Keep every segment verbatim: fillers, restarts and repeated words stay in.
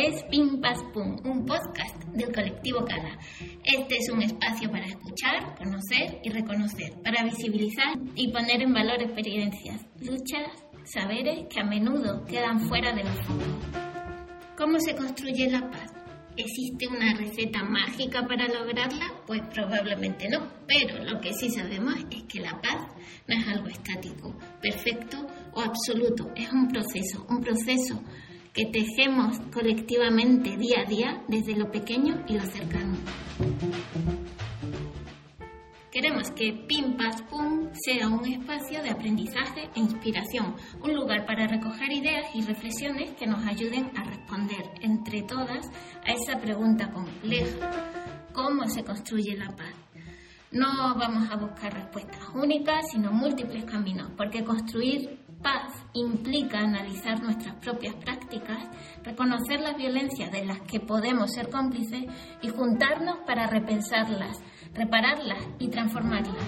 es Pim Paz Pum, un podcast del colectivo Cala. Este es un espacio para escuchar, conocer y reconocer, para visibilizar y poner en valor experiencias, luchas, saberes que a menudo quedan fuera de los focos. ¿Cómo se construye la paz? ¿Existe una receta mágica para lograrla? Pues probablemente no, pero lo que sí sabemos es que la paz no es algo estático, perfecto o absoluto, es un proceso, un proceso que tejemos colectivamente día a día desde lo pequeño y lo cercano. Queremos que Pim Paz Pum sea un espacio de aprendizaje e inspiración, un lugar para recoger ideas y reflexiones que nos ayuden a responder entre todas a esa pregunta compleja: ¿cómo se construye la paz? No vamos a buscar respuestas únicas, sino múltiples caminos, porque construir paz implica analizar nuestras propias prácticas, reconocer las violencias de las que podemos ser cómplices y juntarnos para repensarlas, repararlas y transformarlas.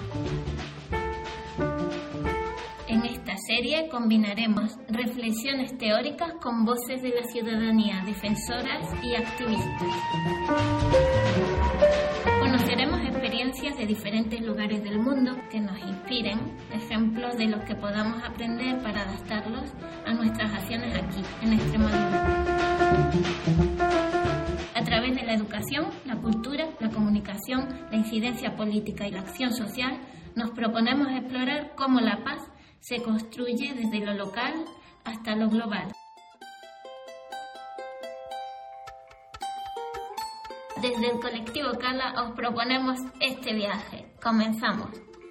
En esta serie combinaremos reflexiones teóricas con voces de la ciudadanía, defensoras y activistas. Conoceremos experiencias de diferentes lugares del mundo que nos inspiren, ejemplos de los que podamos aprender para adaptarlos a nuestras acciones aquí, en Extremadura. A través de la educación, la cultura, la comunicación, la incidencia política y la acción social, nos proponemos explorar cómo la paz se construye desde lo local hasta lo global. Desde el colectivo Cala os proponemos este viaje. Comenzamos.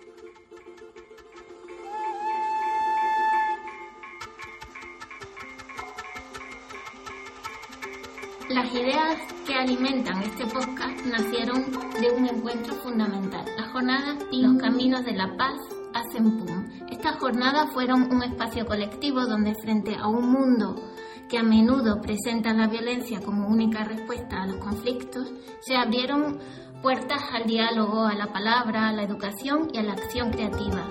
Las ideas que alimentan este podcast nacieron de un encuentro fundamental. Las jornadas y los caminos de la paz hacen pum. Estas jornadas fueron un espacio colectivo donde, frente a un mundo que a menudo presenta la violencia como única respuesta a los conflictos, se abrieron puertas al diálogo, a la palabra, a la educación y a la acción creativa.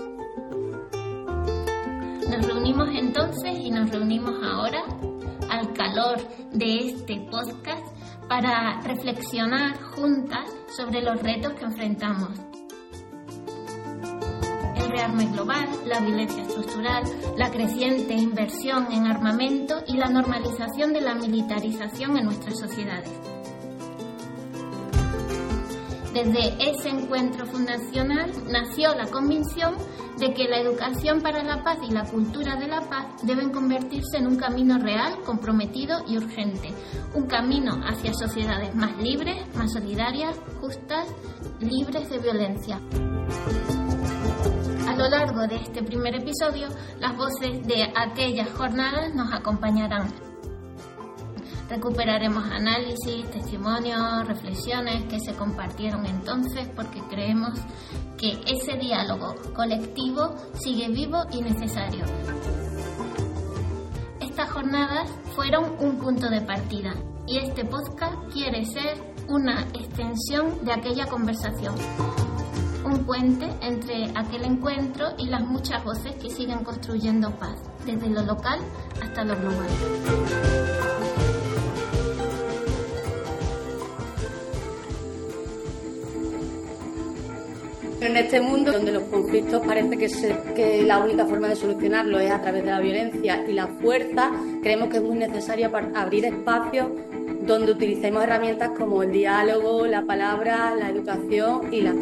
Nos reunimos entonces y nos reunimos ahora, al calor de este podcast, para reflexionar juntas sobre los retos que enfrentamos. El rearme global, la violencia estructural, la creciente inversión en armamento y la normalización de la militarización en nuestras sociedades. Desde ese encuentro fundacional nació la convicción de que la educación para la paz y la cultura de la paz deben convertirse en un camino real, comprometido y urgente. Un camino hacia sociedades más libres, más solidarias, justas, libres de violencia. A lo largo de este primer episodio, las voces de aquellas jornadas nos acompañarán. Recuperaremos análisis, testimonios, reflexiones que se compartieron entonces, porque creemos que ese diálogo colectivo sigue vivo y necesario. Estas jornadas fueron un punto de partida y este podcast quiere ser una extensión de aquella conversación. Un puente entre aquel encuentro y las muchas voces que siguen construyendo paz, desde lo local hasta lo global. En este mundo donde los conflictos parece que, se, que la única forma de solucionarlo es a través de la violencia y la fuerza, creemos que es muy necesario abrir espacios donde utilicemos herramientas como el diálogo, la palabra, la educación y la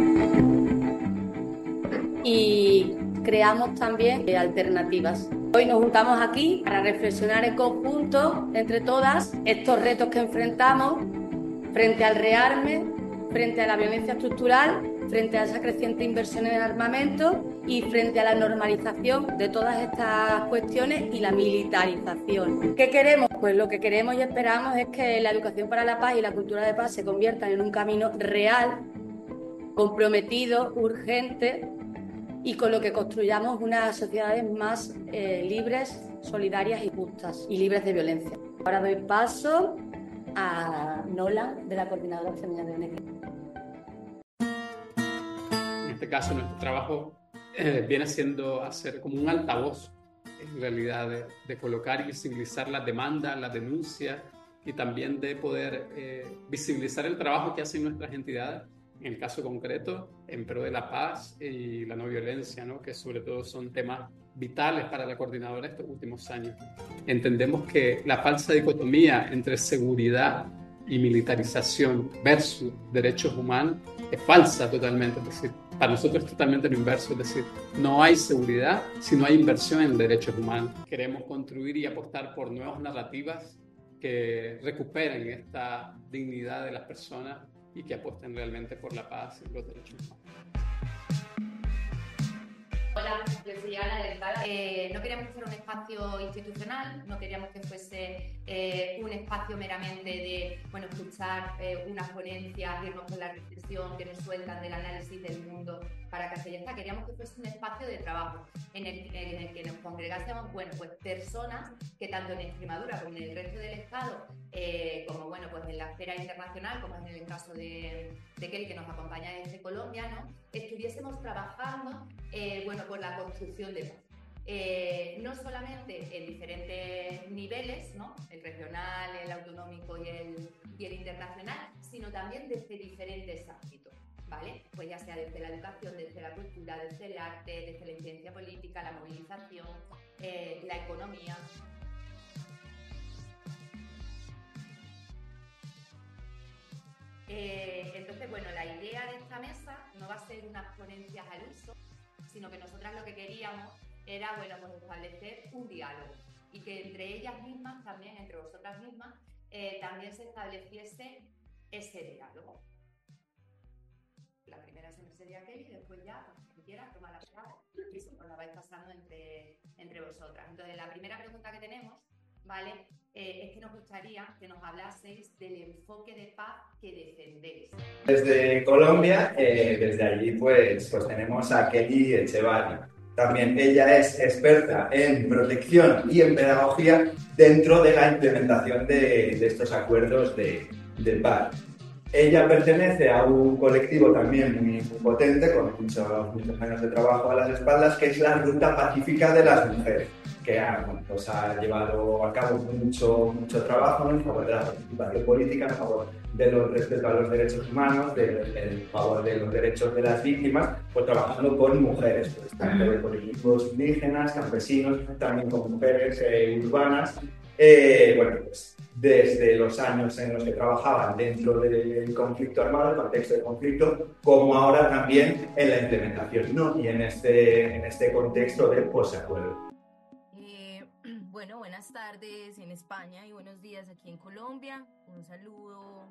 acción. Y creamos también alternativas. Hoy nos juntamos aquí para reflexionar en conjunto, entre todas, estos retos que enfrentamos frente al rearme, frente a la violencia estructural, frente a esa creciente inversión en armamento y frente a la normalización de todas estas cuestiones y la militarización. ¿Qué queremos? Pues lo que queremos y esperamos es que la educación para la paz y la cultura de paz se conviertan en un camino real, comprometido, urgente y con lo que construyamos unas sociedades más eh, libres, solidarias y justas y libres de violencia. Ahora doy paso a Nola, de la Coordinadora Femenina de O N G. En este caso, nuestro trabajo eh, viene siendo hacer como un altavoz, en realidad, de, de colocar y visibilizar las demandas, las denuncias y también de poder eh, visibilizar el trabajo que hacen nuestras entidades, en el caso concreto, en pro de la paz y la no violencia, ¿no? Que sobre todo son temas vitales para la coordinadora estos últimos años. Entendemos que la falsa dicotomía entre seguridad y militarización versus derechos humanos es falsa totalmente, es decir, para nosotros es totalmente lo inverso, es decir, no hay seguridad si no hay inversión en derechos humanos. Queremos construir y apostar por nuevas narrativas que recuperen esta dignidad de las personas y que apuesten realmente por la paz y los derechos humanos. Hola, yo soy Ana del Cala. Eh, no queríamos que fuera un espacio institucional, no queríamos que fuese eh, un espacio meramente de bueno, escuchar eh, unas ponencias, irnos con la reflexión que nos sueltan del análisis del mundo para que se ya está. Queríamos que fuese un espacio de trabajo en el, en el que nos congregásemos bueno, pues, personas que tanto en Extremadura como en el resto del Estado, eh, como bueno, pues en la esfera internacional, como es en el caso de, de Kelly, que nos acompaña desde Colombia, ¿no? Estuviésemos trabajando eh, bueno, por la construcción de paz. Eh, no solamente en diferentes niveles, ¿no? El regional, el autonómico y el, y el internacional, sino también desde diferentes ámbitos, ¿vale? Pues ya sea desde la educación, desde la cultura, desde el arte, desde la incidencia política, la movilización, eh, la economía. Eh, entonces, bueno, la idea de esta mesa no va a ser unas ponencias al uso, sino que nosotras lo que queríamos era, bueno, pues establecer un diálogo y que entre ellas mismas, también entre vosotras mismas, eh, también se estableciese ese diálogo. La primera siempre sería Kelly, después ya, pues, quien quiera, toma la palabra y os la vais pasando entre, entre vosotras. Entonces, la primera pregunta que tenemos, ¿vale? Eh, es que nos gustaría que nos hablaseis del enfoque de paz que defendéis. Desde Colombia, eh, desde allí pues, pues tenemos a Kelly Echevarri. También ella es experta en protección y en pedagogía dentro de la implementación de, de estos acuerdos de, de paz. Ella pertenece a un colectivo también muy potente, con muchos, muchos años de trabajo a las espaldas, que es la Ruta Pacífica de las Mujeres, que ha, bueno, pues ha llevado a cabo mucho, mucho trabajo, ¿no? En favor de la participación política, en favor de los respeto a los derechos humanos, de, en favor de los derechos de las víctimas, pues trabajando con mujeres, pues, tanto de colectivos indígenas, campesinos, también con mujeres eh, urbanas. Eh, bueno, pues desde los años en los que trabajaban dentro del conflicto armado, el contexto de conflicto, como ahora también en la implementación, ¿no? Y en este, en este contexto de posacuerdo. Eh, bueno, buenas tardes en España y buenos días aquí en Colombia. Un saludo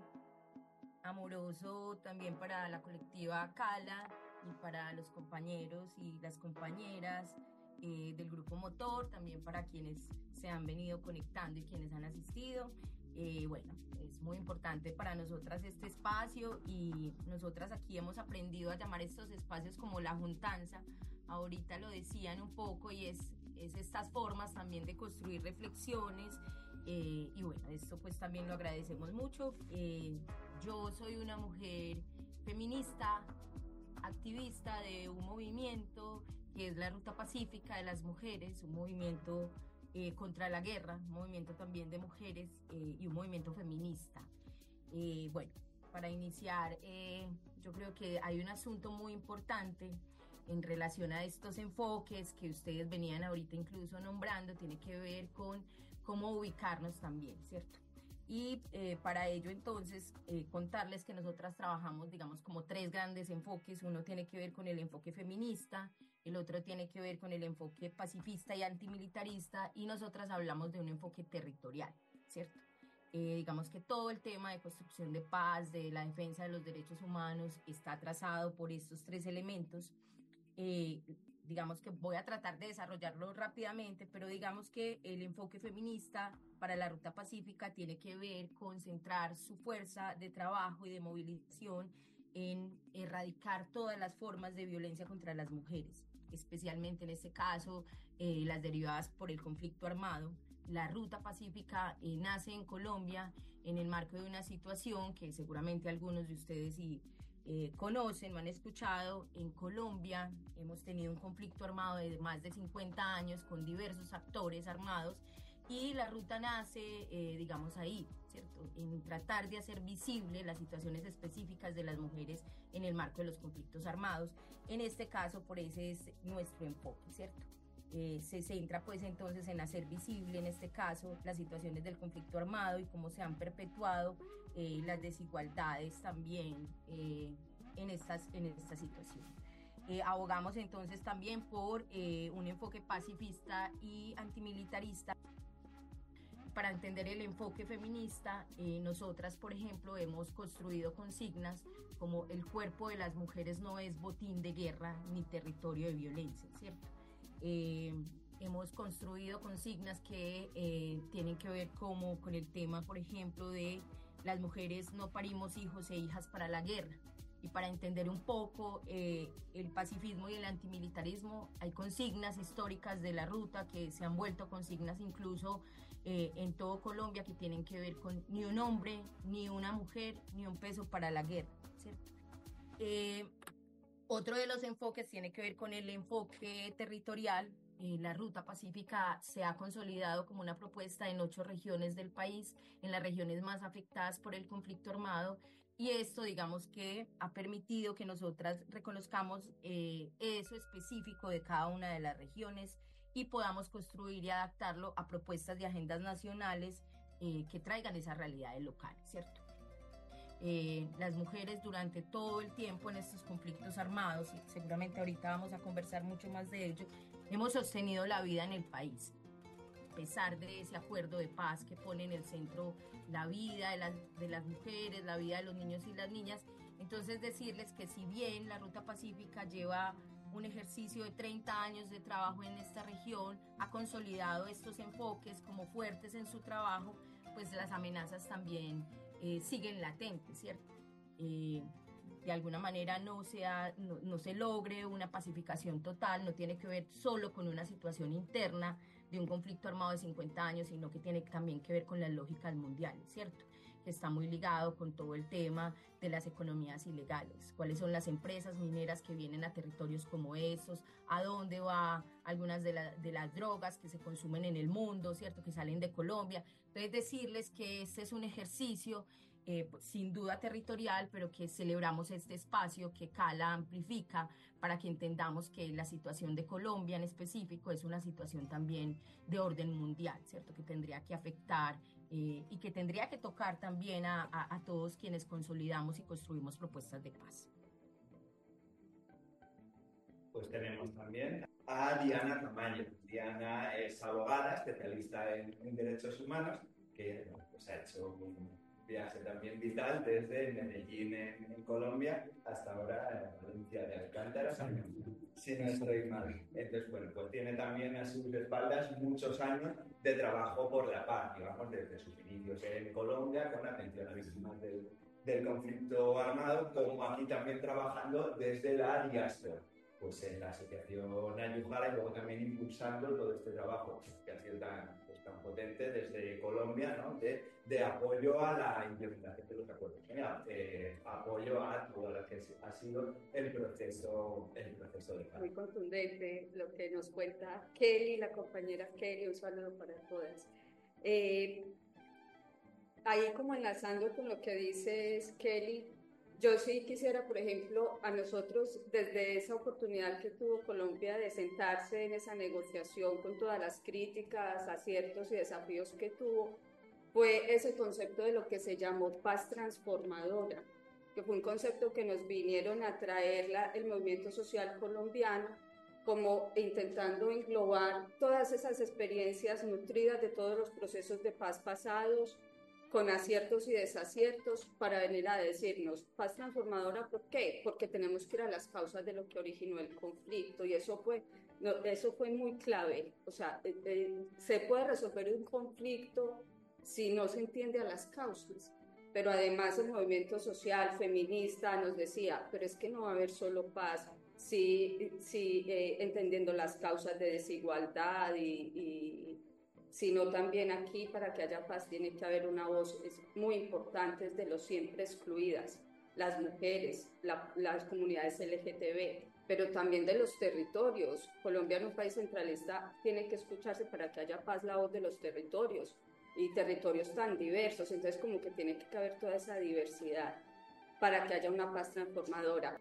amoroso también para la colectiva Cala y para los compañeros y las compañeras eh, del Grupo Motor, también para quienes se han venido conectando y quienes han asistido. Eh, bueno, es muy importante para nosotras este espacio y nosotras aquí hemos aprendido a llamar estos espacios como la juntanza. Ahorita lo decían un poco y es, es estas formas también de construir reflexiones eh, y bueno, esto pues también lo agradecemos mucho. Eh, yo soy una mujer feminista, activista de un movimiento que es la Ruta Pacífica de las Mujeres, un movimiento eh, contra la guerra, un movimiento también de mujeres eh, y un movimiento feminista. Eh, bueno, para iniciar, eh, yo creo que hay un asunto muy importante en relación a estos enfoques que ustedes venían ahorita incluso nombrando, tiene que ver con cómo ubicarnos también, ¿cierto? Y eh, para ello entonces eh, contarles que nosotras trabajamos digamos como tres grandes enfoques. Uno tiene que ver con el enfoque feminista, el otro tiene que ver con el enfoque pacifista y antimilitarista y nosotras hablamos de un enfoque territorial, ¿cierto? Eh, digamos que todo el tema de construcción de paz, de la defensa de los derechos humanos está trazado por estos tres elementos. Eh, digamos que voy a tratar de desarrollarlo rápidamente, pero digamos que el enfoque feminista para la Ruta Pacífica tiene que ver con centrar su fuerza de trabajo y de movilización en erradicar todas las formas de violencia contra las mujeres, especialmente en este caso eh, las derivadas por el conflicto armado. La Ruta Pacífica eh, nace en Colombia en el marco de una situación que seguramente algunos de ustedes y Eh, conocen o han escuchado. En Colombia hemos tenido un conflicto armado de más de cincuenta años con diversos actores armados Y la ruta nace, eh, digamos, ahí, ¿cierto? En tratar de hacer visible las situaciones específicas de las mujeres en el marco de los conflictos armados. En este caso, por ese es nuestro enfoque, ¿cierto? Eh, se centra pues entonces en hacer visible en este caso las situaciones del conflicto armado y cómo se han perpetuado eh, las desigualdades también eh, en, estas, en esta situación. Eh, abogamos entonces también por eh, un enfoque pacifista y antimilitarista. Para entender el enfoque feminista, eh, nosotras, por ejemplo, hemos construido consignas como el cuerpo de las mujeres no es botín de guerra ni territorio de violencia, ¿cierto? Eh, hemos construido consignas que eh, tienen que ver como con el tema, por ejemplo, de las mujeres no parimos hijos e hijas para la guerra. Y para entender un poco eh, el pacifismo y el antimilitarismo, hay consignas históricas de la ruta que se han vuelto consignas incluso eh, en todo Colombia que tienen que ver con ni un hombre, ni una mujer, ni un peso para la guerra, ¿cierto? Eh, otro de los enfoques tiene que ver con el enfoque territorial. Eh, la Ruta Pacífica se ha consolidado como una propuesta en ocho regiones del país, en las regiones más afectadas por el conflicto armado, y esto, digamos que ha permitido que nosotras reconozcamos eh, eso específico de cada una de las regiones y podamos construir y adaptarlo a propuestas de agendas nacionales eh, que traigan esas realidades locales, ¿cierto? Eh, las mujeres durante todo el tiempo en estos conflictos armados, y seguramente ahorita vamos a conversar mucho más de ello, hemos sostenido la vida en el país. A pesar de ese acuerdo de paz que pone en el centro la vida de las, de las mujeres, la vida de los niños y las niñas, entonces decirles que si bien la Ruta Pacífica lleva un ejercicio de treinta años de trabajo en esta región, ha consolidado estos enfoques como fuertes en su trabajo, pues las amenazas también eh, siguen latentes, ¿cierto? Eh, de alguna manera no, sea, no, no se logre una pacificación total, no tiene que ver solo con una situación interna de un conflicto armado de cincuenta años, sino que tiene también que ver con las lógicas mundiales, ¿cierto? Que está muy ligado con todo el tema de las economías ilegales, cuáles son las empresas mineras que vienen a territorios como estos, a dónde va algunas de, la, de las drogas que se consumen en el mundo, ¿cierto? Que salen de Colombia. Entonces decirles que este es un ejercicio Eh, sin duda territorial, pero que celebramos este espacio que Cala amplifica para que entendamos que la situación de Colombia en específico es una situación también de orden mundial, ¿cierto? Que tendría que afectar eh, y que tendría que tocar también a, a, a todos quienes consolidamos y construimos propuestas de paz. Pues tenemos también a Diana Tamayo. Diana es abogada, especialista en, en derechos humanos, que pues, ha hecho un viaje también vital desde Medellín en, en Colombia hasta ahora en Valencia de Alcántara, si no estoy mal. Entonces, bueno, pues tiene también a sus espaldas muchos años de trabajo por la paz, digamos, desde sus inicios en Colombia con atención a víctimas del, del conflicto armado, como aquí también trabajando desde la diáspora, pues en la asociación Ayujara, y luego también impulsando todo este trabajo que ha sido tan, pues, tan potente desde Colombia, ¿no? de, de apoyo a la implementación de los acuerdos. Mira, eh, apoyo a todo lo que ha sido el proceso, el proceso de paz. Muy contundente lo que nos cuenta Kelly, la compañera Kelly, un saludo para todas. Eh, ahí como enlazando con lo que dices, Kelly, yo sí quisiera, por ejemplo, a nosotros, desde esa oportunidad que tuvo Colombia de sentarse en esa negociación con todas las críticas, aciertos y desafíos que tuvo, fue ese concepto de lo que se llamó paz transformadora, que fue un concepto que nos vinieron a traer la, el movimiento social colombiano, como intentando englobar todas esas experiencias nutridas de todos los procesos de paz pasados, con aciertos y desaciertos, para venir a decirnos, paz transformadora, ¿por qué? Porque tenemos que ir a las causas de lo que originó el conflicto, y eso fue, no, eso fue muy clave. O sea, eh, eh, se puede resolver un conflicto si no se entiende a las causas, pero además el movimiento social, feminista, nos decía, pero es que no va a haber solo paz si, si eh, entendiendo las causas de desigualdad y, y sino también aquí, para que haya paz, tiene que haber una voz muy importante de los siempre excluidas, las mujeres, la, las comunidades L G T B, pero también de los territorios. Colombia, en un país centralista, tiene que escucharse para que haya paz la voz de los territorios, y territorios tan diversos, entonces como que tiene que caber toda esa diversidad para que haya una paz transformadora.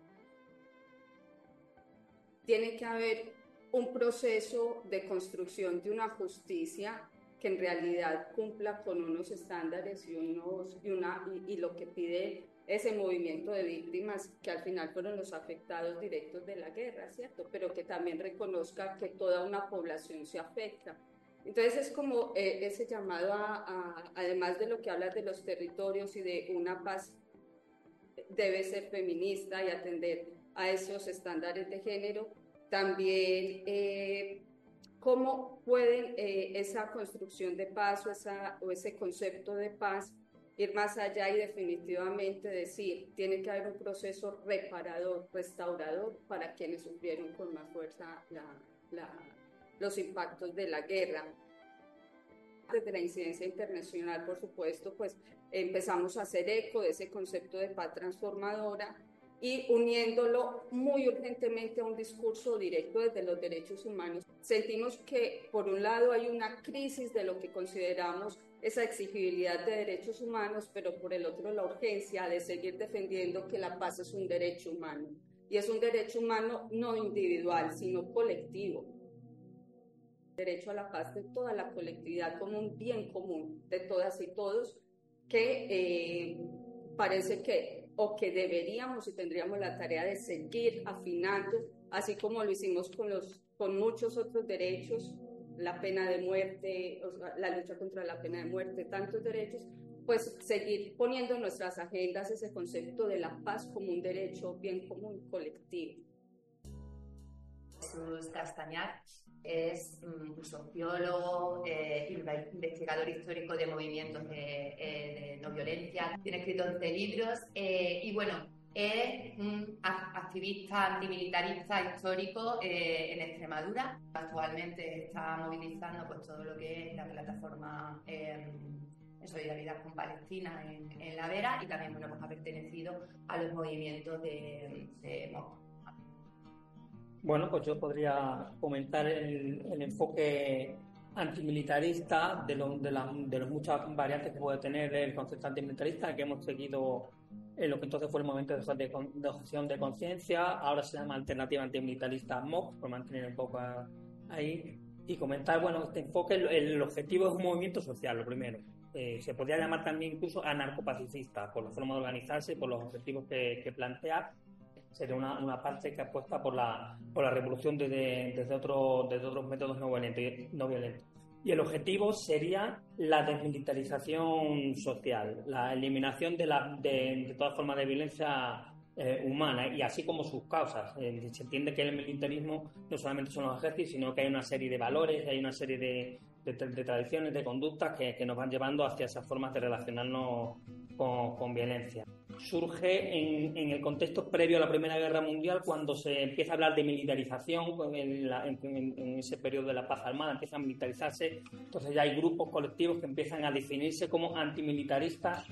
Tiene que haber un proceso de construcción de una justicia que en realidad cumpla con unos estándares y, unos, y, una, y, y lo que pide ese movimiento de víctimas que al final fueron los afectados directos de la guerra, ¿cierto? Pero que también reconozca que toda una población se afecta. Entonces es como eh, ese llamado a, a, además de lo que hablas de los territorios y de una paz, debe ser feminista y atender a esos estándares de género. También eh, cómo pueden eh, esa construcción de paz o, esa, o ese concepto de paz ir más allá y definitivamente decir, tiene que haber un proceso reparador, restaurador para quienes sufrieron con más fuerza la, la, los impactos de la guerra. Desde la incidencia internacional, por supuesto, pues empezamos a hacer eco de ese concepto de paz transformadora y uniéndolo muy urgentemente a un discurso directo desde los derechos humanos. Sentimos que, por un lado, hay una crisis de lo que consideramos esa exigibilidad de derechos humanos, pero por el otro, la urgencia de seguir defendiendo que la paz es un derecho humano. Y es un derecho humano no individual, sino colectivo. Derecho a la paz de toda la colectividad como un bien común de todas y todos, que eh, parece que o que deberíamos y tendríamos la tarea de seguir afinando, así como lo hicimos con, los, con muchos otros derechos, la pena de muerte, o sea, la lucha contra la pena de muerte, tantos derechos, pues seguir poniendo en nuestras agendas ese concepto de la paz como un derecho bien común colectivo. Jesús Castañar es un sociólogo, eh, investigador histórico de movimientos de, eh, de no violencia, tiene escrito once libros eh, y bueno, es un activista antimilitarista histórico eh, en Extremadura. Actualmente está movilizando pues, todo lo que es la plataforma eh, en solidaridad con Palestina en, en La Vera y también bueno, pues, ha pertenecido a los movimientos de, de Moscú. Bueno, pues yo podría comentar el, el enfoque antimilitarista de, lo, de, la, de las muchas variantes que puede tener el concepto antimilitarista que hemos seguido en lo que entonces fue el momento de, de, de objeción de conciencia, ahora se llama Alternativa Antimilitarista M O C, por mantener un poco ahí, y comentar, bueno, este enfoque, el, el objetivo es un movimiento social, lo primero. Eh, se podría llamar también incluso anarcopacifista, por la forma de organizarse, por los objetivos que, que plantea. Sería una, una parte que apuesta por la, por la revolución desde, desde, otro, desde otros métodos no violentos, no violentos. Y el objetivo sería la desmilitarización social, la eliminación de, la, de, de todas formas de violencia eh, humana y así como sus causas. Eh, se entiende que el militarismo no solamente son los ejércitos, sino que hay una serie de valores, hay una serie de, de, de tradiciones, de conductas que, que nos van llevando hacia esas formas de relacionarnos con, con violencia. Surge en, en el contexto previo a la Primera Guerra Mundial, cuando se empieza a hablar de militarización, en, la, en, en ese periodo de la paz armada empieza a militarizarse, entonces ya hay grupos colectivos que empiezan a definirse como antimilitaristas.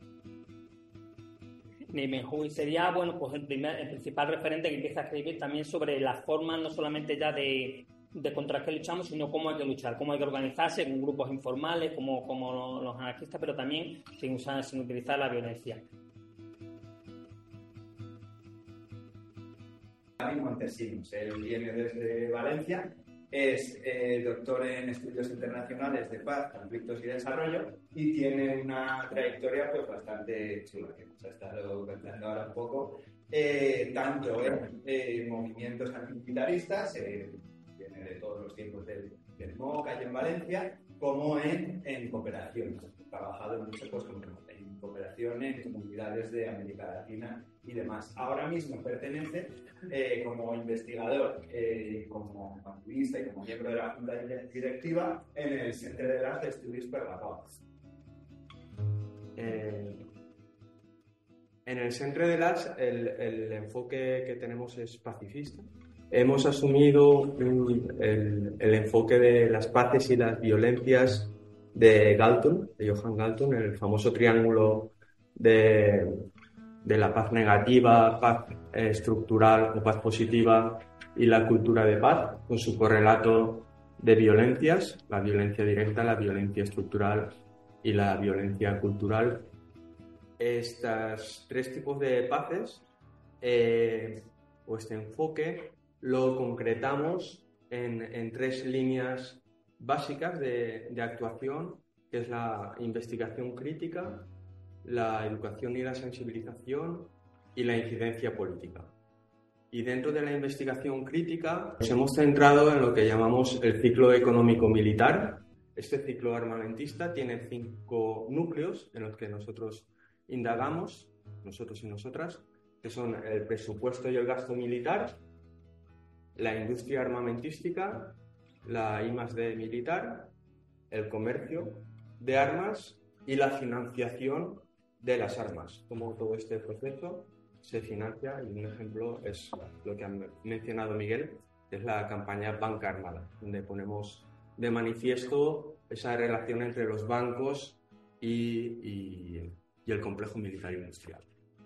Niemenhui sería, bueno, pues el, primer, el principal referente que empieza a escribir también sobre las formas, no solamente ya de, de contra qué luchamos, sino cómo hay que luchar, cómo hay que organizarse con grupos informales, como, como los anarquistas, pero también sin, usar, sin utilizar la violencia. Montesinos, él viene desde Valencia, es eh, doctor en estudios internacionales de paz, conflictos y desarrollo y tiene una trayectoria pues bastante chula que nos ha estado contando ahora un poco, eh, tanto en eh, movimientos antimilitaristas, eh, viene de todos los tiempos del, del M O C allá en Valencia, como en, en cooperación. Ha trabajado mucho pues, en cooperación en comunidades de América Latina y demás. Ahora mismo pertenece eh, como investigador, eh, como activista y como miembro de la Junta Directiva en el Centre de l'Art d'Estudis per la Pau. Eh, en el Centre de l'Art el, el enfoque que tenemos es pacifista. Hemos asumido el, el enfoque de las paces y las violencias de Galton, de Johan Galton, el famoso triángulo de, de la paz negativa, paz eh, estructural o paz positiva y la cultura de paz, con su correlato de violencias, la violencia directa, la violencia estructural y la violencia cultural. Estos tres tipos de paces eh, o este enfoque lo concretamos en, en tres líneas básicas de, de actuación, que es la investigación crítica, la educación y la sensibilización y la incidencia política. Y dentro de la investigación crítica nos hemos centrado en lo que llamamos el ciclo económico-militar. Este ciclo armamentista tiene cinco núcleos en los que nosotros indagamos, nosotros y nosotras, que son el presupuesto y el gasto militar, la industria armamentística, la I más D militar, el comercio de armas y la financiación de las armas. Como todo este proceso se financia, y un ejemplo es lo que ha mencionado Miguel, que es la campaña Banca Armada, donde ponemos de manifiesto esa relación entre los bancos y, y, y el complejo militar industrial.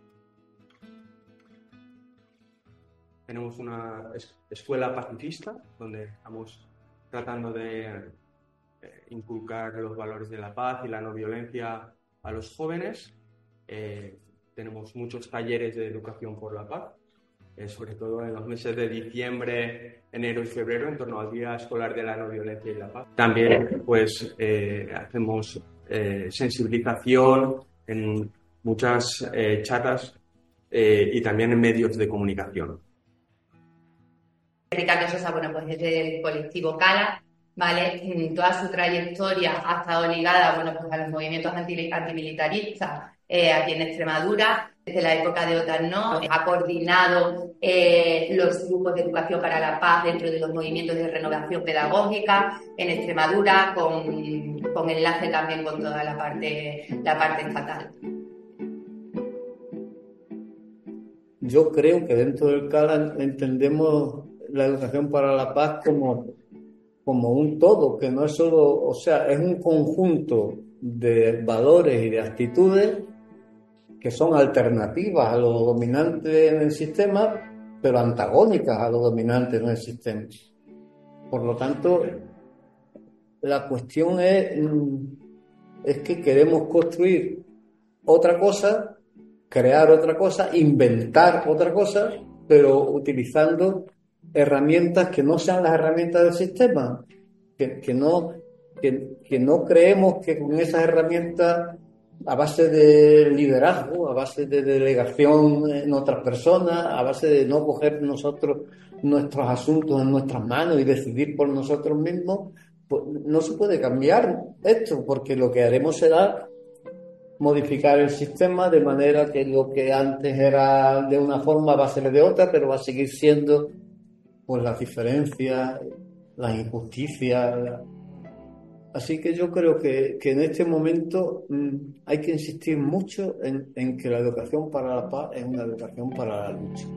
Tenemos una es, escuela pacifista, donde estamos tratando de eh, inculcar los valores de la paz y la no violencia a los jóvenes. Eh, tenemos muchos talleres de educación por la paz, eh, sobre todo en los meses de diciembre, enero y febrero, en torno al Día Escolar de la No Violencia y la Paz. También pues, eh, hacemos eh, sensibilización en muchas eh, charlas eh, y también en medios de comunicación. Ricardo Sosa, bueno, pues es del colectivo Cala, ¿vale? Toda su trayectoria ha estado ligada, bueno, pues a los movimientos anti- antimilitaristas eh, aquí en Extremadura, desde la época de OTAN-No, ha coordinado eh, los grupos de educación para la paz dentro de los movimientos de renovación pedagógica en Extremadura, con, con enlace también con toda la parte, la parte estatal. Yo creo que dentro del Cala entendemos la educación para la paz como, como un todo, que no es solo, o sea, es un conjunto de valores y de actitudes que son alternativas a lo dominante en el sistema, pero antagónicas a lo dominante en el sistema. Por lo tanto, la cuestión es, es que queremos construir otra cosa, crear otra cosa, inventar otra cosa, pero utilizando herramientas que no sean las herramientas del sistema, que, que, no, que, que no creemos que con esas herramientas a base de liderazgo, a base de delegación en otras personas, a base de no coger nosotros nuestros asuntos en nuestras manos y decidir por nosotros mismos, pues no se puede cambiar esto, porque lo que haremos será modificar el sistema de manera que lo que antes era de una forma va a ser de otra, pero va a seguir siendo pues las diferencias, las injusticias. Así que yo creo que, que en este momento mmm, hay que insistir mucho en, en que la educación para la paz es una educación para la lucha.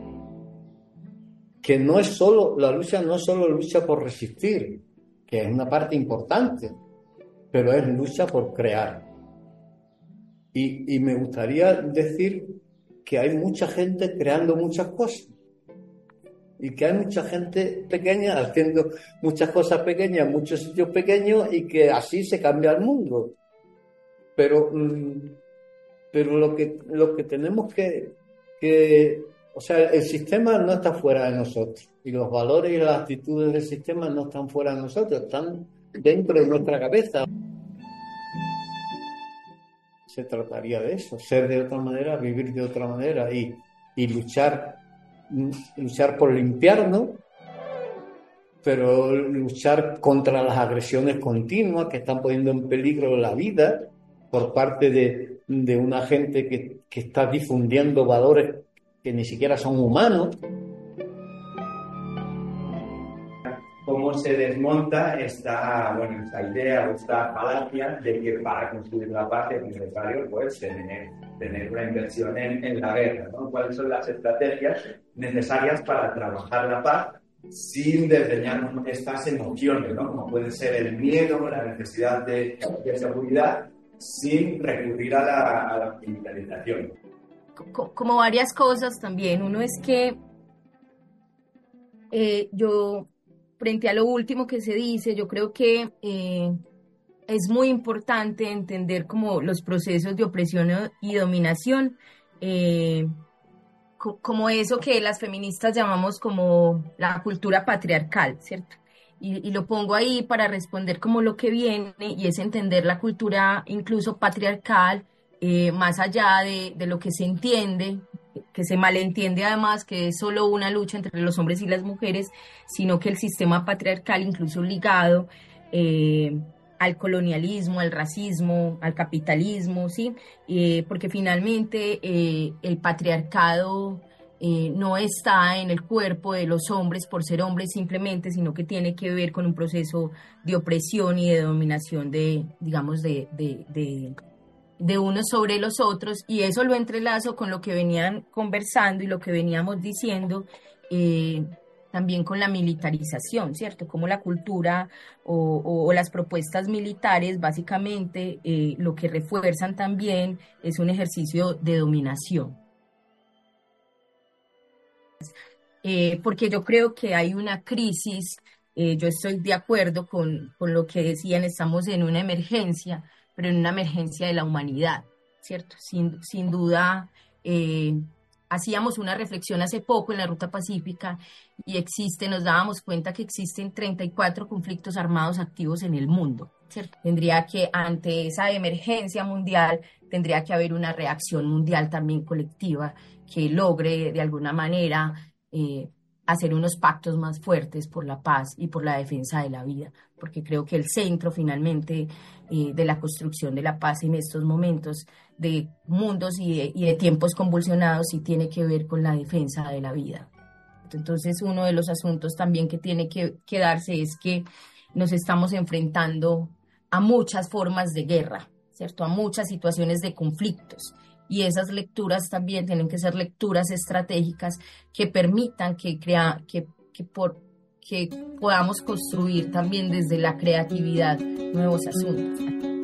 Que no es solo, la lucha no es solo lucha por resistir, que es una parte importante, pero es lucha por crear. Y, y me gustaría decir que hay mucha gente creando muchas cosas. Y que hay mucha gente pequeña haciendo muchas cosas pequeñas en muchos sitios pequeños y que así se cambia el mundo. Pero, pero lo que, lo que tenemos que, que... O sea, el sistema no está fuera de nosotros. Y los valores y las actitudes del sistema no están fuera de nosotros, están dentro de nuestra cabeza. Se trataría de eso, ser de otra manera, vivir de otra manera y, y luchar luchar por limpiarnos, pero luchar contra las agresiones continuas que están poniendo en peligro la vida por parte de, de una gente que, que está difundiendo valores que ni siquiera son humanos. Cómo se desmonta esta, bueno, esta idea o esta falacia de que para construir la paz es necesario pues, tener, tener una inversión en, en la guerra, ¿no? ¿Cuáles son las estrategias necesarias para trabajar la paz sin desdeñar estas emociones, ¿no? Como puede ser el miedo, la necesidad de, de seguridad, sin recurrir a la, a la militarización? co- como varias cosas también. Uno es que eh, yo, frente a lo último que se dice, yo creo que eh, es muy importante entender como los procesos de opresión y dominación, eh, co- como eso que las feministas llamamos como la cultura patriarcal, ¿cierto? Y, y lo pongo ahí para responder como lo que viene, y es entender la cultura incluso patriarcal, eh, más allá de, de lo que se entiende, que se malentiende además que es solo una lucha entre los hombres y las mujeres, sino que el sistema patriarcal incluso ligado eh, al colonialismo, al racismo, al capitalismo, ¿sí? Eh, porque finalmente eh, el patriarcado eh, no está en el cuerpo de los hombres por ser hombres simplemente, sino que tiene que ver con un proceso de opresión y de dominación de, digamos, de, de, de, de unos sobre los otros, y eso lo entrelazo con lo que venían conversando y lo que veníamos diciendo, eh, también con la militarización, ¿cierto? Como la cultura o, o, o las propuestas militares básicamente eh, lo que refuerzan también es un ejercicio de dominación. Eh, porque yo creo que hay una crisis, eh, yo estoy de acuerdo con, con lo que decían, estamos en una emergencia, pero en una emergencia de la humanidad, ¿cierto? Sin, sin duda, eh, hacíamos una reflexión hace poco en la Ruta Pacífica y existe, nos dábamos cuenta que existen treinta y cuatro conflictos armados activos en el mundo, ¿cierto? Tendría que, ante esa emergencia mundial, tendría que haber una reacción mundial también colectiva que logre de alguna manera eh, hacer unos pactos más fuertes por la paz y por la defensa de la vida, porque creo que el centro finalmente eh, de la construcción de la paz en estos momentos de mundos y de, y de tiempos convulsionados sí tiene que ver con la defensa de la vida. Entonces, uno de los asuntos también que tiene que, que darse es que nos estamos enfrentando a muchas formas de guerra, ¿cierto? A muchas situaciones de conflictos. Y esas lecturas también tienen que ser lecturas estratégicas que permitan que, crea, que, que, por, que podamos construir también desde la creatividad nuevos asuntos.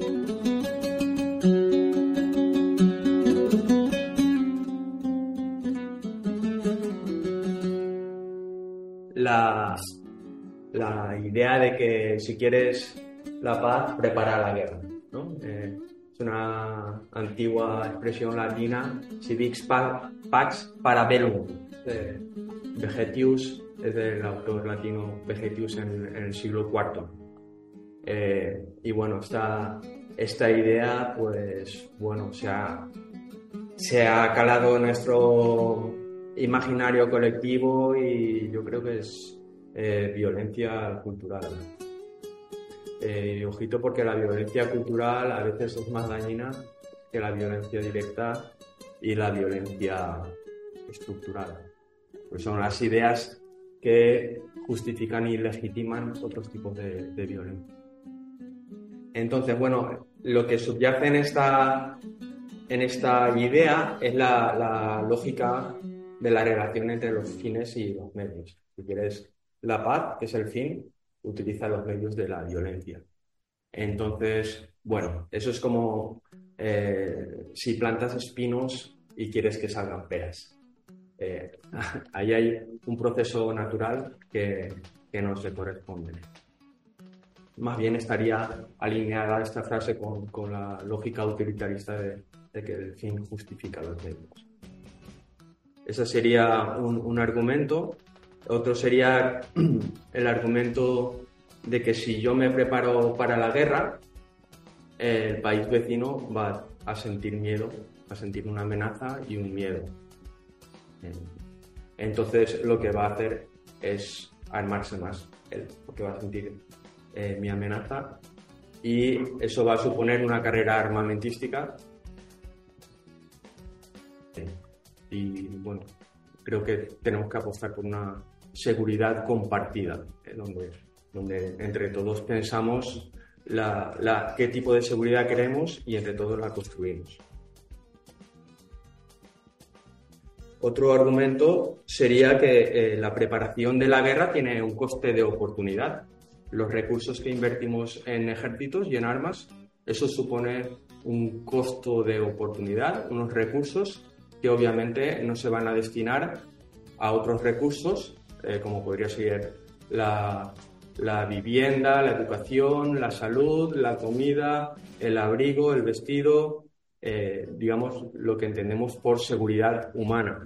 La, la idea de que si quieres la paz, prepara la guerra, ¿no? Eh, Es una antigua expresión latina, si vix pax para bellum, de Vegetius, es del autor latino Vegetius en, en el siglo cuarto. Eh, y bueno, esta, esta idea, pues, bueno, se ha, se ha calado en nuestro imaginario colectivo y yo creo que es eh, violencia cultural. Eh, ojito, porque la violencia cultural a veces es más dañina que la violencia directa y la violencia estructural. Pues son las ideas que justifican y legitiman otros tipos de, de violencia. Entonces, bueno, lo que subyace en esta, en esta idea es la, la lógica de la relación entre los fines y los medios. Si quieres la paz, que es el fin, utiliza los medios de la violencia. Entonces, bueno, eso es como eh, si plantas espinos y quieres que salgan peras. Eh, ahí hay un proceso natural que, que no se corresponde. Más bien estaría alineada esta frase con, con la lógica utilitarista de, de que el fin justifica los medios. Ese sería un, un argumento. Otro sería el argumento de que si yo me preparo para la guerra, el país vecino va a sentir miedo, va a sentir una amenaza y un miedo. Entonces lo que va a hacer es armarse más él, porque va a sentir eh, mi amenaza, y eso va a suponer una carrera armamentística. Y bueno, creo que tenemos que apostar por una seguridad compartida, eh, donde, donde entre todos pensamos la, la, qué tipo de seguridad queremos y entre todos la construimos. Otro argumento sería que eh, la preparación de la guerra tiene un coste de oportunidad. Los recursos que invertimos en ejércitos y en armas, eso supone un costo de oportunidad, unos recursos que obviamente no se van a destinar a otros recursos, eh, como podría ser la, la vivienda, la educación, la salud, la comida, el abrigo, el vestido, eh, digamos, lo que entendemos por seguridad humana.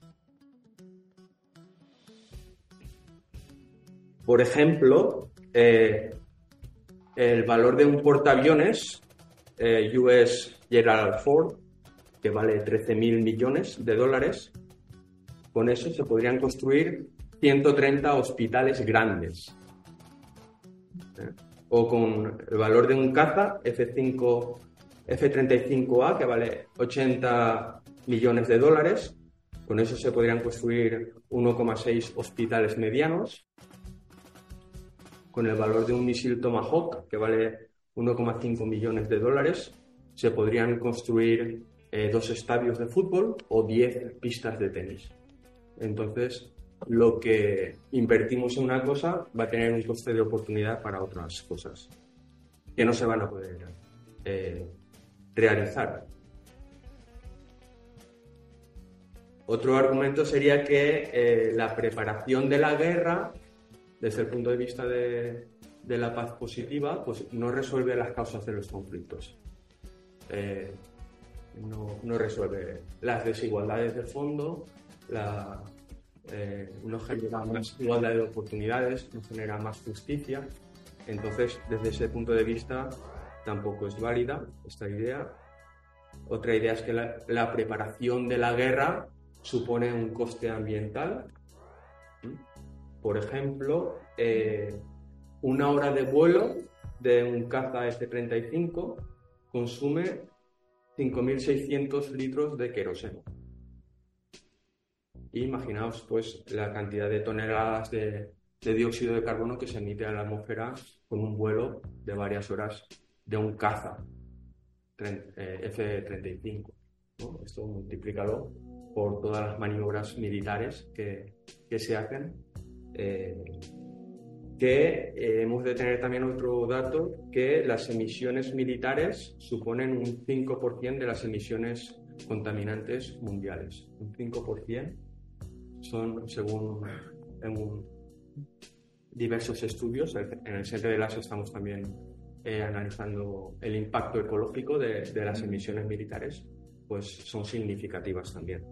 Por ejemplo, eh, el valor de un portaaviones eh, U S Gerald Ford, que vale trece mil millones de dólares, con eso se podrían construir ciento treinta hospitales grandes. ¿Eh? O con el valor de un caza F cinco, F treinta y cinco A, que vale ochenta millones de dólares, con eso se podrían construir uno coma seis hospitales medianos. Con el valor de un misil Tomahawk, que vale uno coma cinco millones de dólares, se podrían construir eh, dos estadios de fútbol o diez pistas de tenis. Entonces, lo que invertimos en una cosa va a tener un coste de oportunidad para otras cosas que no se van a poder eh, realizar. Otro argumento sería que eh, la preparación de la guerra, desde el punto de vista de, de la paz positiva, pues no resuelve las causas de los conflictos. Eh, no, no resuelve las desigualdades de fondo, la, eh, no genera más igualdad de oportunidades, no genera más justicia. Entonces, desde ese punto de vista, tampoco es válida esta idea. Otra idea es que la, la preparación de la guerra supone un coste ambiental. Por ejemplo, eh, una hora de vuelo de un caza F treinta y cinco consume cinco mil seiscientos litros de queroseno. Imaginaos pues la cantidad de toneladas de, de dióxido de carbono que se emite a la atmósfera con un vuelo de varias horas de un caza F treinta y cinco. ¿No? Esto multiplícalo por todas las maniobras militares que, que se hacen. Eh, que eh, hemos de tener también otro dato, que las emisiones militares suponen un cinco por ciento de las emisiones contaminantes mundiales. Un cinco por ciento son, según en diversos estudios, en el Centro de Las estamos también eh, analizando el impacto ecológico de, de las emisiones militares, pues son significativas también.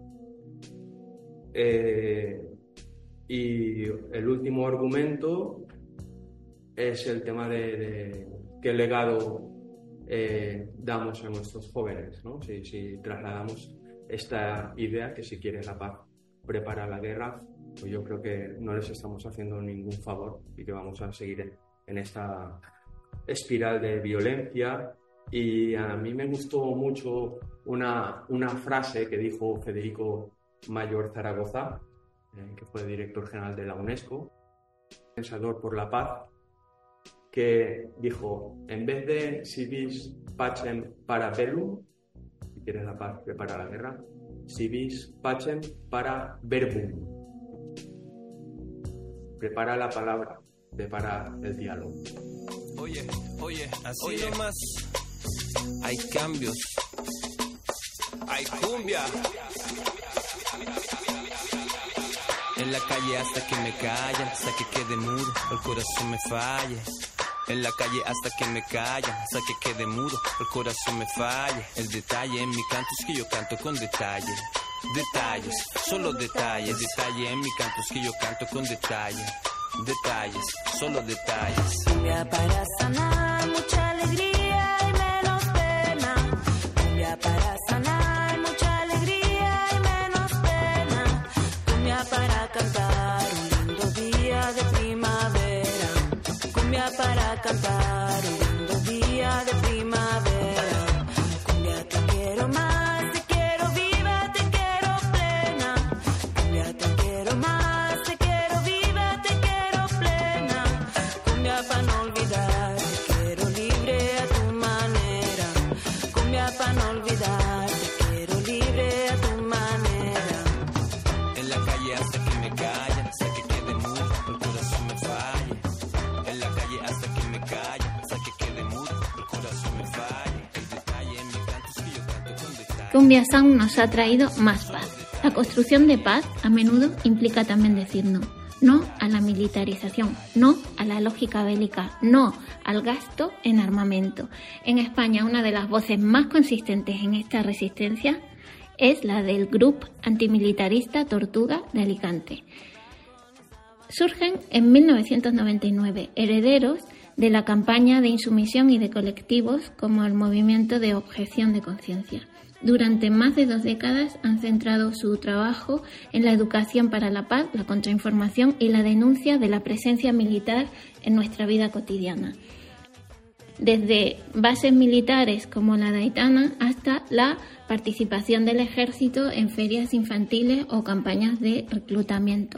Eh, Y el último argumento es el tema de, de qué legado eh, damos a nuestros jóvenes, ¿no? Si, si trasladamos esta idea que si quiere la paz prepara la guerra, pues yo creo que no les estamos haciendo ningún favor y que vamos a seguir en, en esta espiral de violencia. Y a mí me gustó mucho una, una frase que dijo Federico Mayor Zaragoza, que fue director general de la UNESCO, pensador por la paz, que dijo, en vez de si vis pacem para bellum, si quieres la paz, prepara la guerra, si vis pacem para verbum, prepara la palabra, prepara el diálogo. Oye, oye, así oye. Nomás hay cambios, hay cumbia. En la calle hasta que me callen, hasta que quede mudo, el corazón me falle. En la calle hasta que me callen, hasta que quede mudo, el corazón me falle. El detalle en mi canto es que yo canto con detalle. Detalles, solo detalles. Detalle en mi canto es que yo canto con detalle. Detalles, solo detalles. Cumbia para sanar mucha alegría y menos pena. Cumbia para sanar mucha alegría y menos pena. Cumbia para cantar un lindo día de primavera. Cumbia para cantar un lindo día de primavera. Cumbia te quiero más, te quiero viva, te quiero plena. Cumbia te quiero más, te quiero viva, te quiero plena. Cumbia para no olvidar, te quiero libre a tu manera. Cumbia para no olvidar, te quiero libre a tu manera. En la calle hasta que me callen, hasta que quede mudo, el corazón me falle. En la calle hasta que me callen, hasta que quede mudo, el corazón me falle. El detalle en mi canto es que yo canto con detalle. Cumbia Sound nos ha traído más paz. La construcción de paz a menudo implica también decir no. No a la militarización, no a la lógica bélica, no al gasto en armamento. En España, una de las voces más consistentes en esta resistencia es la del grupo antimilitarista Tortuga de Alicante. Surgen en mil novecientos noventa y nueve, herederos de la campaña de insumisión y de colectivos como el movimiento de objeción de conciencia. Durante más de dos décadas han centrado su trabajo en la educación para la paz, la contrainformación y la denuncia de la presencia militar en nuestra vida cotidiana. Desde bases militares como la de Aitana hasta la participación del ejército en ferias infantiles o campañas de reclutamiento.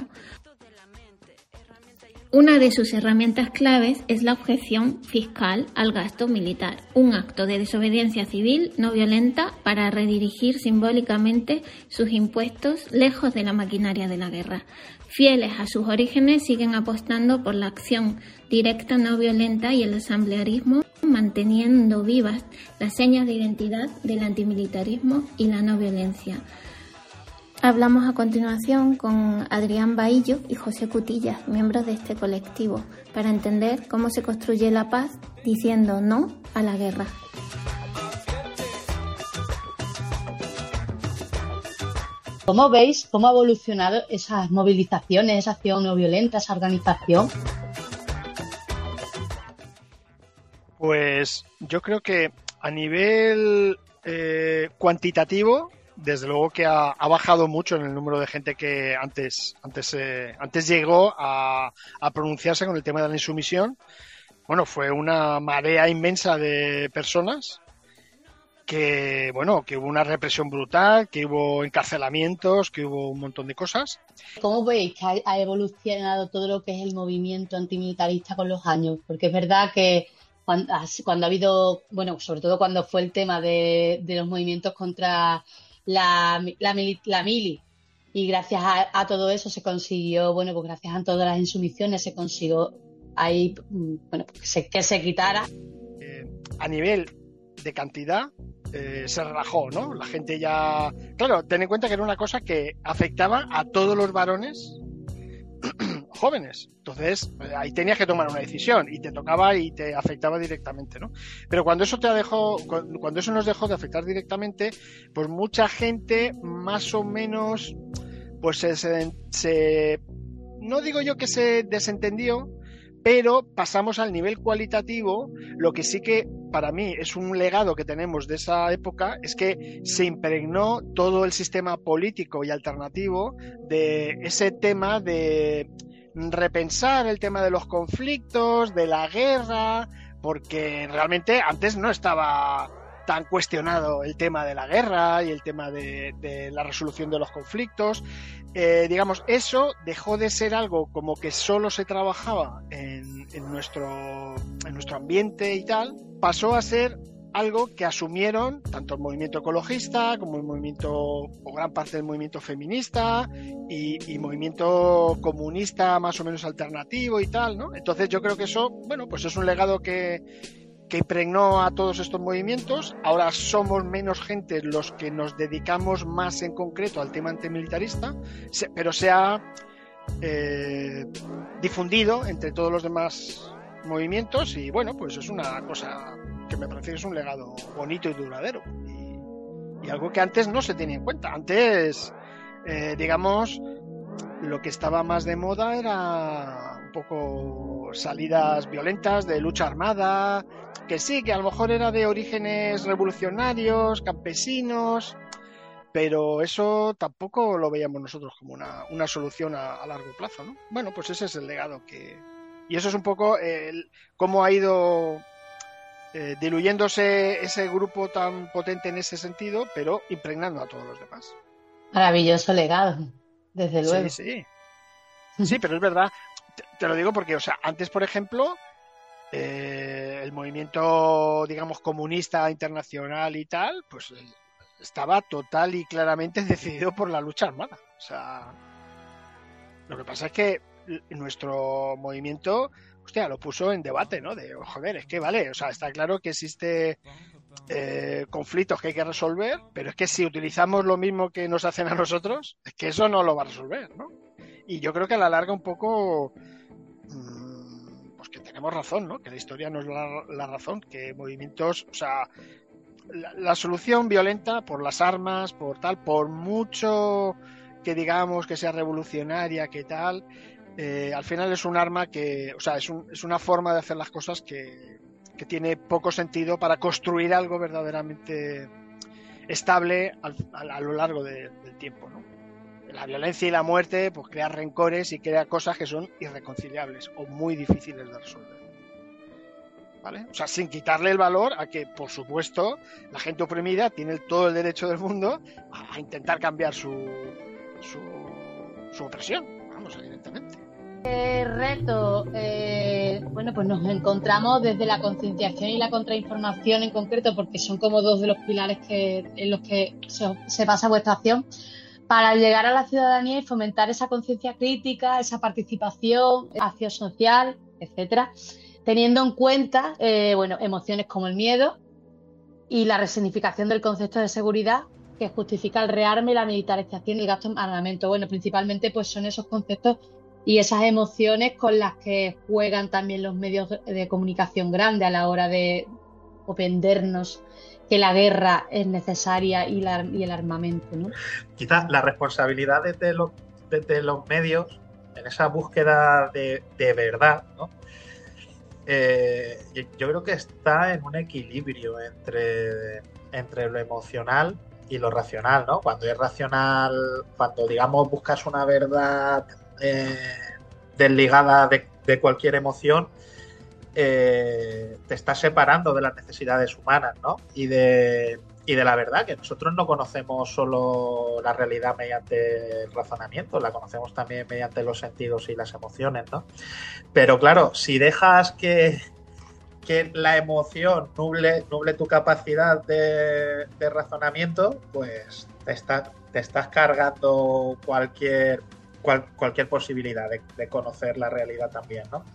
Una de sus herramientas claves es la objeción fiscal al gasto militar, un acto de desobediencia civil no violenta para redirigir simbólicamente sus impuestos lejos de la maquinaria de la guerra. Fieles a sus orígenes, siguen apostando por la acción directa no violenta y el asamblearismo, manteniendo vivas las señas de identidad del antimilitarismo y la no violencia. Hablamos a continuación con Adrián Bahillo y José Cutillas, miembros de este colectivo, para entender cómo se construye la paz diciendo no a la guerra. ¿Cómo veis cómo ha evolucionado esas movilizaciones, esa acción no violenta, esa organización? Pues yo creo que a nivel eh, cuantitativo, desde luego que ha, ha bajado mucho en el número de gente que antes antes eh, antes llegó a, a pronunciarse con el tema de la insumisión. Bueno, fue una marea inmensa de personas que, bueno, que hubo una represión brutal, que hubo encarcelamientos, que hubo un montón de cosas. ¿Cómo veis que ha, ha evolucionado todo lo que es el movimiento antimilitarista con los años? Porque es verdad que cuando, cuando ha habido, bueno, sobre todo cuando fue el tema de, de los movimientos contra La, la, la mili, y gracias a, a todo eso se consiguió, bueno, pues gracias a todas las insumisiones se consiguió ahí, bueno, que se, que se quitara. Eh, a nivel de cantidad eh, se relajó, ¿no? La gente ya... Claro, ten en cuenta que era una cosa que afectaba a todos los varones jóvenes. Entonces, ahí tenías que tomar una decisión y te tocaba y te afectaba directamente, ¿no? Pero cuando eso te dejó, cuando eso nos dejó de afectar directamente, pues mucha gente más o menos, pues se, se no digo yo que se desentendió, pero pasamos al nivel cualitativo. Lo que sí que para mí es un legado que tenemos de esa época es que se impregnó todo el sistema político y alternativo de ese tema de repensar el tema de los conflictos, de la guerra, porque realmente antes no estaba tan cuestionado el tema de la guerra y el tema de, de la resolución de los conflictos. Eh, digamos, eso dejó de ser algo como que solo se trabajaba en, en, nuestro, en nuestro ambiente y tal, pasó a ser algo que asumieron tanto el movimiento ecologista como el movimiento, o gran parte del movimiento feminista y, y movimiento comunista más o menos alternativo y tal, ¿no? Entonces yo creo que eso, bueno, pues es un legado que, que impregnó a todos estos movimientos. Ahora somos menos gente los que nos dedicamos más en concreto al tema antimilitarista, pero se ha eh, difundido entre todos los demás movimientos y bueno, pues es una cosa que me parece que es un legado bonito y duradero y, y algo que antes no se tenía en cuenta. Antes, eh, digamos, lo que estaba más de moda era un poco salidas violentas de lucha armada, que sí, que a lo mejor era de orígenes revolucionarios, campesinos, pero eso tampoco lo veíamos nosotros como una, una solución a, a largo plazo, ¿no? Bueno, pues ese es el legado que... Y eso es un poco el, cómo ha ido eh, diluyéndose ese grupo tan potente en ese sentido, pero impregnando a todos los demás. Maravilloso legado, desde luego. Sí, sí. Sí, pero es verdad. Te, te lo digo porque, o sea, antes, por ejemplo, eh, el movimiento, digamos, comunista internacional y tal, pues estaba total y claramente decidido por la lucha armada. O sea, lo que pasa es que nuestro movimiento, hostia, lo puso en debate, ¿no? De, oh, joder, es que vale, o sea, está claro que existe eh, conflictos que hay que resolver, pero es que si utilizamos lo mismo que nos hacen a nosotros, es que eso no lo va a resolver, ¿no? Y yo creo que a la larga un poco, mmm, pues que tenemos razón, ¿no? Que la historia nos da la razón, que movimientos, o sea, la, la solución violenta por las armas, por tal, por mucho que digamos que sea revolucionaria, que tal, eh, al final es un arma que, o sea, es, un, es una forma de hacer las cosas que, que tiene poco sentido para construir algo verdaderamente estable al, a, a lo largo de, del tiempo, ¿no? La violencia y la muerte pues crea rencores y crea cosas que son irreconciliables o muy difíciles de resolver, ¿vale? O sea, sin quitarle el valor a que, por supuesto, la gente oprimida tiene todo el derecho del mundo a intentar cambiar su su, su opresión, vamos, evidentemente. Eh, reto, eh, bueno, pues nos encontramos desde la concienciación y la contrainformación en concreto, porque son como dos de los pilares que, en los que se, se basa vuestra acción, para llegar a la ciudadanía y fomentar esa conciencia crítica, esa participación, acción social, etcétera, teniendo en cuenta, eh, bueno, emociones como el miedo y la resignificación del concepto de seguridad que justifica el rearme, la militarización y el gasto en armamento. Bueno, principalmente pues son esos conceptos y esas emociones con las que juegan también los medios de comunicación grandes a la hora de vendernos que la guerra es necesaria y, la, y el armamento, ¿no? Quizás la responsabilidad desde los, desde los medios en esa búsqueda de, de verdad, ¿no? Eh, yo creo que está en un equilibrio entre, entre lo emocional y lo racional, ¿no? Cuando es racional, cuando digamos buscas una verdad eh, desligada de, de cualquier emoción, eh, te estás separando de las necesidades humanas, ¿no? Y de, y de la verdad, que nosotros no conocemos solo la realidad mediante el razonamiento, la conocemos también mediante los sentidos y las emociones, ¿no? Pero claro, si dejas que, que la emoción nuble, nuble tu capacidad de, de razonamiento, pues te, está, te estás cargando cualquier, cual, cualquier posibilidad de, de conocer la realidad también, ¿no?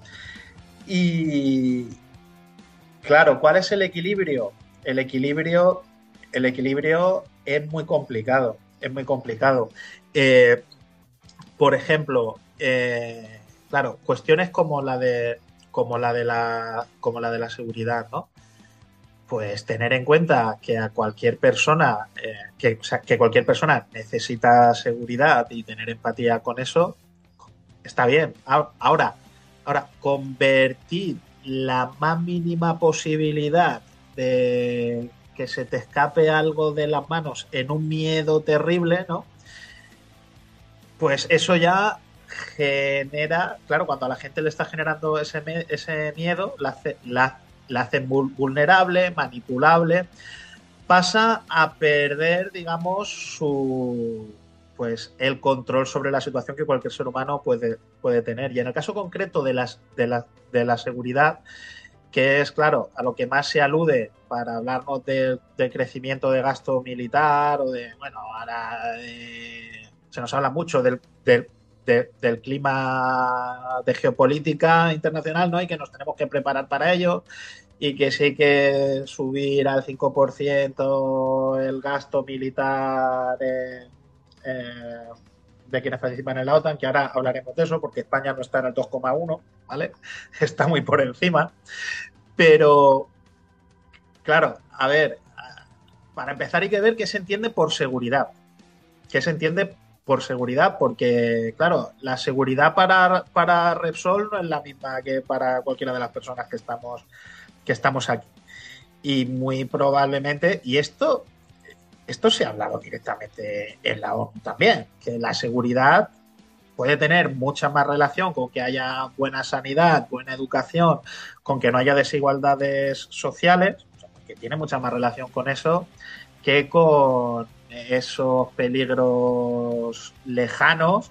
Y claro, ¿cuál es el equilibrio? El equilibrio, el equilibrio es muy complicado, es muy complicado. Eh, por ejemplo, eh, claro, cuestiones como la de como la de la como la de la seguridad, ¿no? Pues tener en cuenta que a cualquier persona eh, que, o sea, que cualquier persona necesita seguridad y tener empatía con eso está bien. Ahora, ahora convertir la más mínima posibilidad de que se te escape algo de las manos en un miedo terrible, ¿no? Pues eso ya genera, claro, cuando a la gente le está generando ese, ese miedo, la, hace, la, la hacen vulnerable, manipulable, pasa a perder, digamos, su pues el control sobre la situación que cualquier ser humano puede, puede tener. Y en el caso concreto de, las, de, la, de la seguridad, que es, claro, a lo que más se alude para hablarnos del de crecimiento de gasto militar o de, bueno, ahora eh, se nos habla mucho del, del, de, del clima de geopolítica internacional, ¿no? Y que nos tenemos que preparar para ello y que sí hay que subir al cinco por ciento el gasto militar eh, eh, de quienes participan en la OTAN, que ahora hablaremos de eso porque España no está en el dos coma uno, ¿vale? Está muy por encima. Pero, claro, a ver, para empezar hay que ver qué se entiende por seguridad. ¿Qué se entiende por seguridad? Porque, claro, la seguridad para, para Repsol no es la misma que para cualquiera de las personas que estamos, que estamos aquí. Y muy probablemente, y esto, esto se ha hablado directamente en la ONU también, que la seguridad puede tener mucha más relación con que haya buena sanidad, buena educación, con que no haya desigualdades sociales, o sea, que tiene mucha más relación con eso que con esos peligros lejanos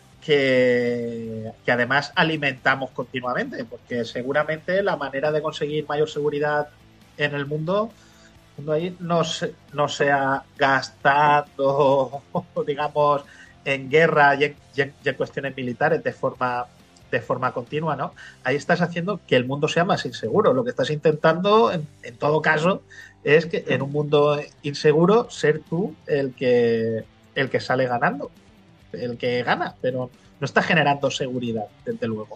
que, que además alimentamos continuamente, porque seguramente la manera de conseguir mayor seguridad en el mundo, el mundo ahí no, se, no sea gastando, digamos, en guerra y en, y, en, y en cuestiones militares de forma de forma continua, ¿no? Ahí estás haciendo que el mundo sea más inseguro. Lo que estás intentando, en, en todo caso, es que en un mundo inseguro ser tú el que el que sale ganando, el que gana, pero no está generando seguridad, desde luego.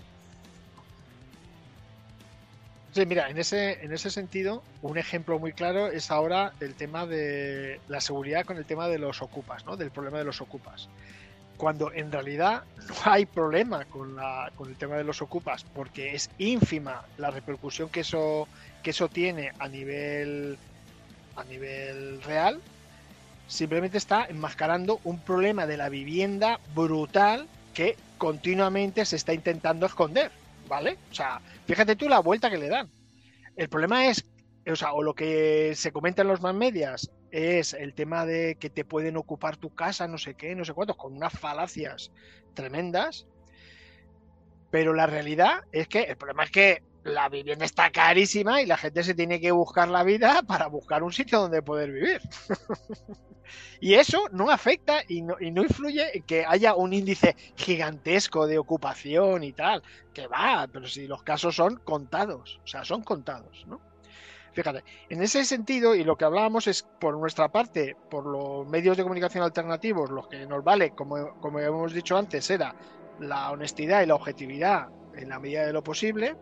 Sí, mira, en ese, en ese sentido, un ejemplo muy claro es ahora el tema de la seguridad con el tema de los ocupas, ¿no? Del problema de los ocupas. Cuando en realidad no hay problema con, la, con el tema de los ocupas, porque es ínfima la repercusión que eso, que eso tiene a nivel, a nivel real, simplemente está enmascarando un problema de la vivienda brutal que continuamente se está intentando esconder, ¿vale? O sea, fíjate tú la vuelta que le dan. El problema es, o sea, o lo que se comenta en los más medias es el tema de que te pueden ocupar tu casa, no sé qué, no sé cuántos, con unas falacias tremendas. Pero la realidad es que el problema es que la vivienda está carísima y la gente se tiene que buscar la vida para buscar un sitio donde poder vivir. Y eso no afecta y no, y no influye en que haya un índice gigantesco de ocupación y tal, que va, pero si los casos son contados, o sea, son contados, ¿no? Fíjate, en ese sentido, y lo que hablábamos es, por nuestra parte, por los medios de comunicación alternativos, los que nos vale, como, como hemos dicho antes, era la honestidad y la objetividad en la medida de lo posible.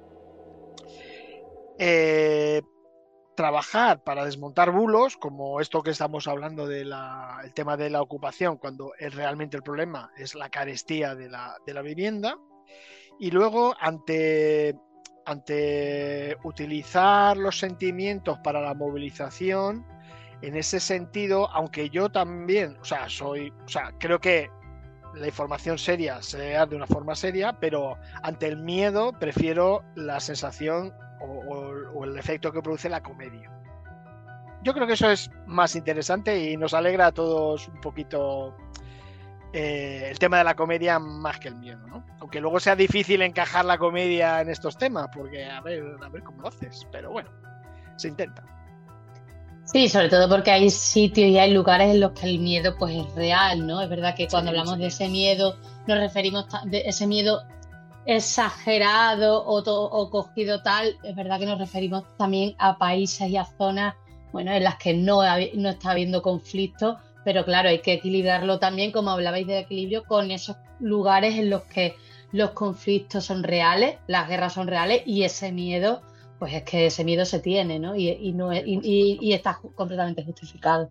Eh, trabajar para desmontar bulos, como esto que estamos hablando del tema de la ocupación, cuando es realmente el problema es la carestía de la, de la vivienda. Y luego, ante, ante utilizar los sentimientos para la movilización, en ese sentido, aunque yo también, o sea, soy, o sea, creo que la información seria se da de una forma seria, pero ante el miedo prefiero la sensación o, o, o el efecto que produce la comedia. Yo creo que eso es más interesante y nos alegra a todos un poquito eh, el tema de la comedia más que el miedo, ¿no? Aunque luego sea difícil encajar la comedia en estos temas, porque a ver, a ver cómo lo haces, pero bueno, se intenta. Sí, sobre todo porque hay sitios y hay lugares en los que el miedo pues es real, ¿no? Es verdad que cuando Sí, hablamos sí. de ese miedo nos referimos ta- de ese miedo exagerado o, to- o cogido tal, es verdad que nos referimos también a países y a zonas, bueno, en las que no, hab- no está habiendo conflicto, pero claro, hay que equilibrarlo también, como hablabais de equilibrio, con esos lugares en los que los conflictos son reales, las guerras son reales y ese miedo, pues es que ese miedo se tiene, ¿no? Y, y, no es- y, y- y está ju- completamente justificado.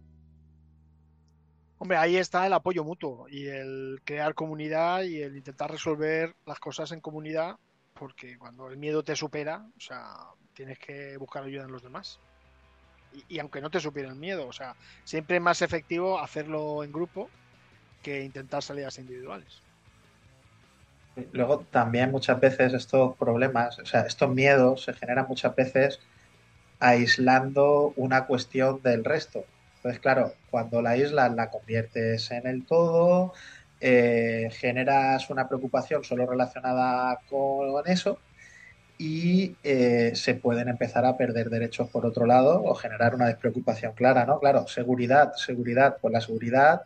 Hombre, ahí está el apoyo mutuo y el crear comunidad y el intentar resolver las cosas en comunidad, porque cuando el miedo te supera, o sea, tienes que buscar ayuda en los demás. Y, y aunque no te supiera el miedo, o sea, siempre es más efectivo hacerlo en grupo que intentar salidas individuales. Luego también muchas veces estos problemas, o sea, estos miedos se generan muchas veces aislando una cuestión del resto. Entonces, claro, cuando la aíslas la conviertes en el todo, eh, generas una preocupación solo relacionada con eso y eh, se pueden empezar a perder derechos por otro lado o generar una despreocupación clara, ¿no? Claro, seguridad, seguridad, pues la seguridad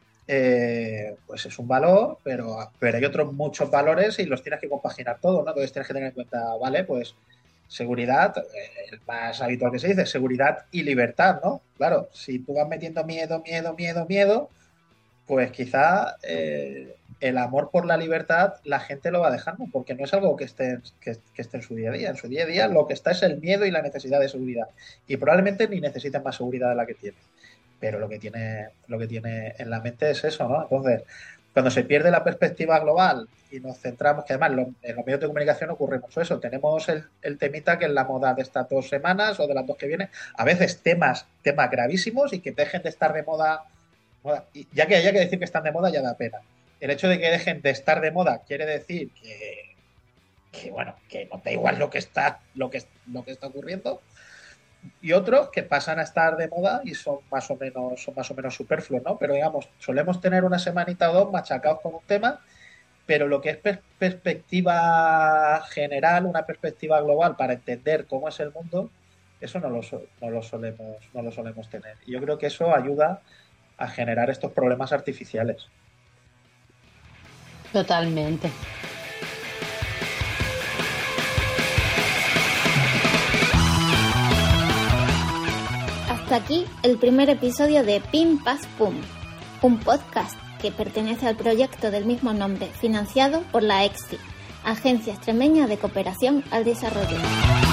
eh, pues es un valor, pero, pero hay otros muchos valores y los tienes que compaginar todos, ¿no? Entonces tienes que tener en cuenta, vale, pues seguridad, eh, el más habitual que se dice, seguridad y libertad, ¿no? Claro, si tú vas metiendo miedo, miedo, miedo, miedo, pues quizá eh, el amor por la libertad la gente lo va dejando, porque no es algo que esté, que, que esté en su día a día. En su día a día lo que está es el miedo y la necesidad de seguridad. Y probablemente ni necesiten más seguridad de la que tienen. Pero lo que tiene, lo que tiene en la mente es eso, ¿no? Entonces, cuando se pierde la perspectiva global y nos centramos, que además lo, en los medios de comunicación ocurre mucho eso, tenemos el, el temita que es la moda de estas dos semanas o de las dos que vienen, a veces temas, temas gravísimos y que dejen de estar de moda, moda. Y ya que haya que decir que están de moda ya da pena. El hecho de que dejen de estar de moda quiere decir que, que bueno, que no da igual lo que está, lo que, lo que está ocurriendo. Y otros que pasan a estar de moda y son más o menos son más o menos superfluos, ¿no? Pero digamos, solemos tener una semanita o dos machacados con un tema, pero lo que es per- perspectiva general, una perspectiva global para entender cómo es el mundo, eso no lo, so- no lo solemos no lo solemos tener. Y yo creo que eso ayuda a generar estos problemas artificiales. Totalmente. Hasta aquí el primer episodio de Pim Pas Pum, un podcast que pertenece al proyecto del mismo nombre, financiado por la E X C I, Agencia Extremeña de Cooperación al Desarrollo.